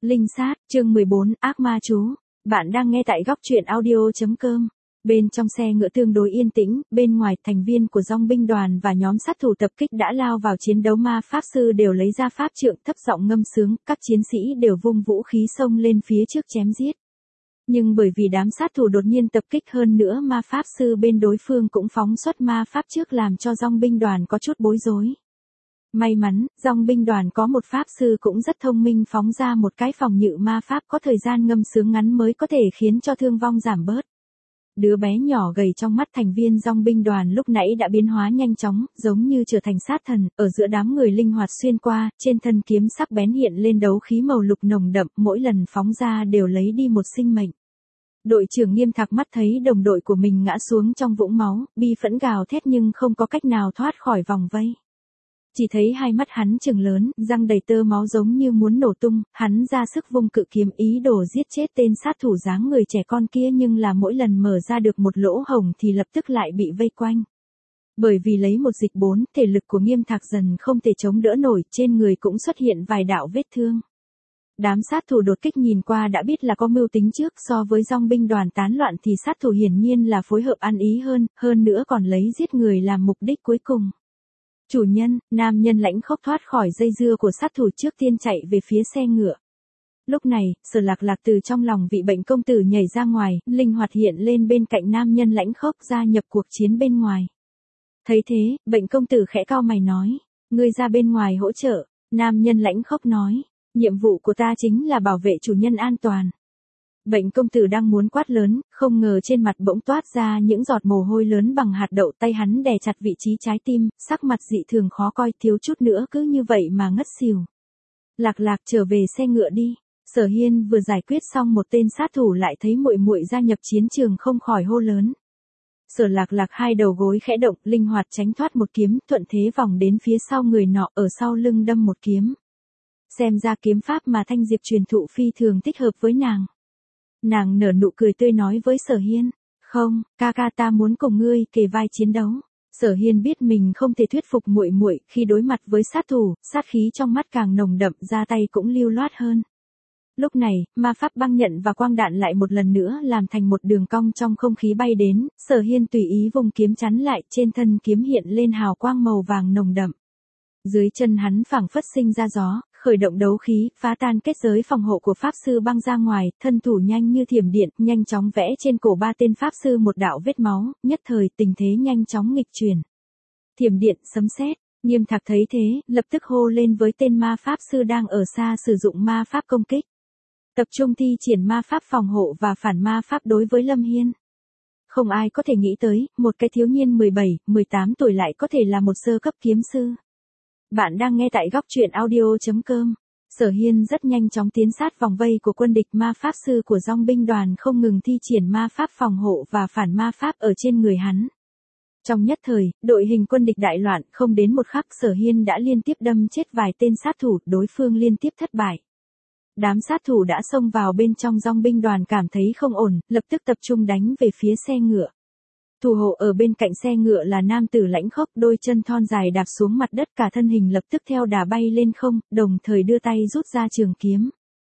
Linh sát, chương 14, ác ma chú. Bạn đang nghe tại góc truyện audio.com. Bên trong xe ngựa tương đối yên tĩnh, bên ngoài thành viên của dòng binh đoàn và nhóm sát thủ tập kích đã lao vào chiến đấu, ma pháp sư đều lấy ra pháp trượng thấp giọng ngâm sướng, các chiến sĩ đều vung vũ khí xông lên phía trước chém giết. Nhưng bởi vì đám sát thủ đột nhiên tập kích, hơn nữa ma pháp sư bên đối phương cũng phóng xuất ma pháp trước, làm cho dòng binh đoàn có chút bối rối. May mắn, dòng binh đoàn có một pháp sư cũng rất thông minh, phóng ra một cái phòng ngự ma pháp có thời gian ngâm sướng ngắn mới có thể khiến cho thương vong giảm bớt. Đứa bé nhỏ gầy trong mắt thành viên dòng binh đoàn lúc nãy đã biến hóa nhanh chóng, giống như trở thành sát thần, ở giữa đám người linh hoạt xuyên qua, trên thân kiếm sắc bén hiện lên đấu khí màu lục nồng đậm, mỗi lần phóng ra đều lấy đi một sinh mệnh. Đội trưởng Nghiêm Thạc mắt thấy đồng đội của mình ngã xuống trong vũng máu, bi phẫn gào thét nhưng không có cách nào thoát khỏi vòng vây. Chỉ thấy hai mắt hắn trừng lớn, răng đầy tơ máu giống như muốn nổ tung, hắn ra sức vung cự kiếm ý đồ giết chết tên sát thủ dáng người trẻ con kia, nhưng là mỗi lần mở ra được một lỗ hổng thì lập tức lại bị vây quanh. Bởi vì lấy một dịch 4, thể lực của Nghiêm Thạc dần không thể chống đỡ nổi, trên người cũng xuất hiện vài đạo vết thương. Đám sát thủ đột kích nhìn qua đã biết là có mưu tính trước, so với dòng binh đoàn tán loạn thì sát thủ hiển nhiên là phối hợp ăn ý hơn nữa còn lấy giết người làm mục đích cuối cùng. Chủ nhân, nam nhân lãnh khốc thoát khỏi dây dưa của sát thủ, trước tiên chạy về phía xe ngựa. Lúc này, Sở Lạc Lạc từ trong lòng vị bệnh công tử nhảy ra ngoài, linh hoạt hiện lên bên cạnh nam nhân lãnh khốc, gia nhập cuộc chiến bên ngoài. Thấy thế, bệnh công tử khẽ cau mày nói, ngươi ra bên ngoài hỗ trợ. Nam nhân lãnh khốc nói, nhiệm vụ của ta chính là bảo vệ chủ nhân an toàn. Bệnh công tử đang muốn quát lớn, không ngờ trên mặt bỗng toát ra những giọt mồ hôi lớn bằng hạt đậu, tay hắn đè chặt vị trí trái tim, sắc mặt dị thường khó coi, thiếu chút nữa cứ như vậy mà ngất xỉu. Lạc Lạc, trở về xe ngựa đi. Sở Hiên vừa giải quyết xong một tên sát thủ lại thấy muội muội gia nhập chiến trường, không khỏi hô lớn. Sở Lạc Lạc hai đầu gối khẽ động, linh hoạt tránh thoát một kiếm, thuận thế vòng đến phía sau người nọ, ở sau lưng đâm một kiếm. Xem ra kiếm pháp mà Thanh Diệp truyền thụ phi thường thích hợp với nàng. Nàng nở nụ cười tươi nói với Sở Hiên, không, ca ca, ta muốn cùng ngươi kề vai chiến đấu. Sở Hiên biết mình không thể thuyết phục muội muội, khi đối mặt với sát thủ, sát khí trong mắt càng nồng đậm, ra tay cũng lưu loát hơn. Lúc này, ma pháp băng nhận và quang đạn lại một lần nữa làm thành một đường cong trong không khí bay đến, Sở Hiên tùy ý vùng kiếm chắn lại, trên thân kiếm hiện lên hào quang màu vàng nồng đậm. Dưới chân hắn phảng phất sinh ra gió, khởi động đấu khí, phá tan kết giới phòng hộ của pháp sư băng ra ngoài, thân thủ nhanh như thiểm điện, nhanh chóng vẽ trên cổ ba tên pháp sư một đạo vết máu, nhất thời tình thế nhanh chóng nghịch chuyển. Thiểm điện, sấm sét. Nghiêm Thạc thấy thế, lập tức hô lên với tên ma pháp sư đang ở xa sử dụng ma pháp công kích. Tập trung thi triển ma pháp phòng hộ và phản ma pháp đối với Lâm Hiên. Không ai có thể nghĩ tới, một cái thiếu niên 17, 18 tuổi lại có thể là một sơ cấp kiếm sư. Bạn đang nghe tại góc truyện audio.com. Sở Hiên rất nhanh chóng tiến sát vòng vây của quân địch, ma pháp sư của dòng binh đoàn không ngừng thi triển ma pháp phòng hộ và phản ma pháp ở trên người hắn. Trong nhất thời, đội hình quân địch đại loạn, không đến một khắc Sở Hiên đã liên tiếp đâm chết vài tên sát thủ, đối phương liên tiếp thất bại. Đám sát thủ đã xông vào bên trong dòng binh đoàn cảm thấy không ổn, lập tức tập trung đánh về phía xe ngựa. Thủ hộ ở bên cạnh xe ngựa là nam tử lãnh khốc, đôi chân thon dài đạp xuống mặt đất, cả thân hình lập tức theo đà bay lên không, đồng thời đưa tay rút ra trường kiếm.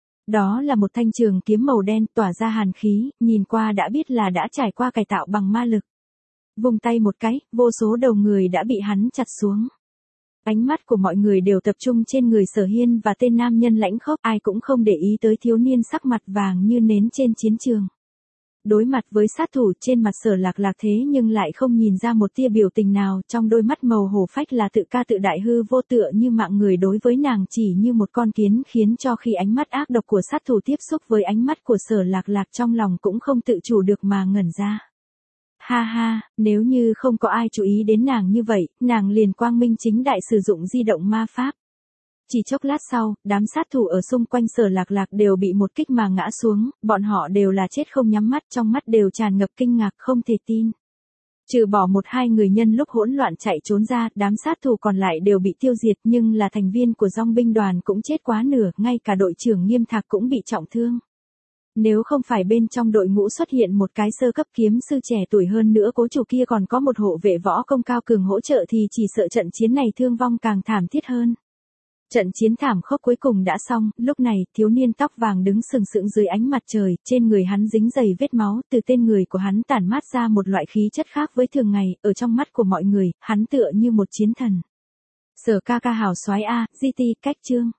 Đó là một thanh trường kiếm màu đen tỏa ra hàn khí, nhìn qua đã biết là đã trải qua cải tạo bằng ma lực. Vung tay một cái, vô số đầu người đã bị hắn chặt xuống. Ánh mắt của mọi người đều tập trung trên người Sở Hiên và tên nam nhân lãnh khốc, ai cũng không để ý tới thiếu niên sắc mặt vàng như nến trên chiến trường. Đối mặt với sát thủ, trên mặt Sở Lạc Lạc thế nhưng lại không nhìn ra một tia biểu tình nào, trong đôi mắt màu hổ phách là tự ca tự đại, hư vô tựa như mạng người đối với nàng chỉ như một con kiến, khiến cho khi ánh mắt ác độc của sát thủ tiếp xúc với ánh mắt của Sở Lạc Lạc, trong lòng cũng không tự chủ được mà ngẩn ra. Ha ha, nếu như không có ai chú ý đến nàng như vậy, nàng liền quang minh chính đại sử dụng di động ma pháp. Chỉ chốc lát sau, đám sát thủ ở xung quanh Sở Lạc Lạc đều bị một kích mà ngã xuống, bọn họ đều là chết không nhắm mắt, trong mắt đều tràn ngập kinh ngạc không thể tin. Trừ bỏ một hai người nhân lúc hỗn loạn chạy trốn ra, đám sát thủ còn lại đều bị tiêu diệt, nhưng là thành viên của dòng binh đoàn cũng chết quá nửa, ngay cả đội trưởng Nghiêm Thạc cũng bị trọng thương. Nếu không phải bên trong đội ngũ xuất hiện một cái sơ cấp kiếm sư trẻ tuổi, hơn nữa cố chủ kia còn có một hộ vệ võ công cao cường hỗ trợ, thì chỉ sợ trận chiến này thương vong càng thảm thiết hơn. Trận chiến thảm khốc cuối cùng đã xong, lúc này, thiếu niên tóc vàng đứng sừng sững dưới ánh mặt trời, trên người hắn dính đầy vết máu, từ tên người của hắn tản mát ra một loại khí chất khác với thường ngày, ở trong mắt của mọi người, hắn tựa như một chiến thần. Sở ca ca hào soái a, GT, cách chương.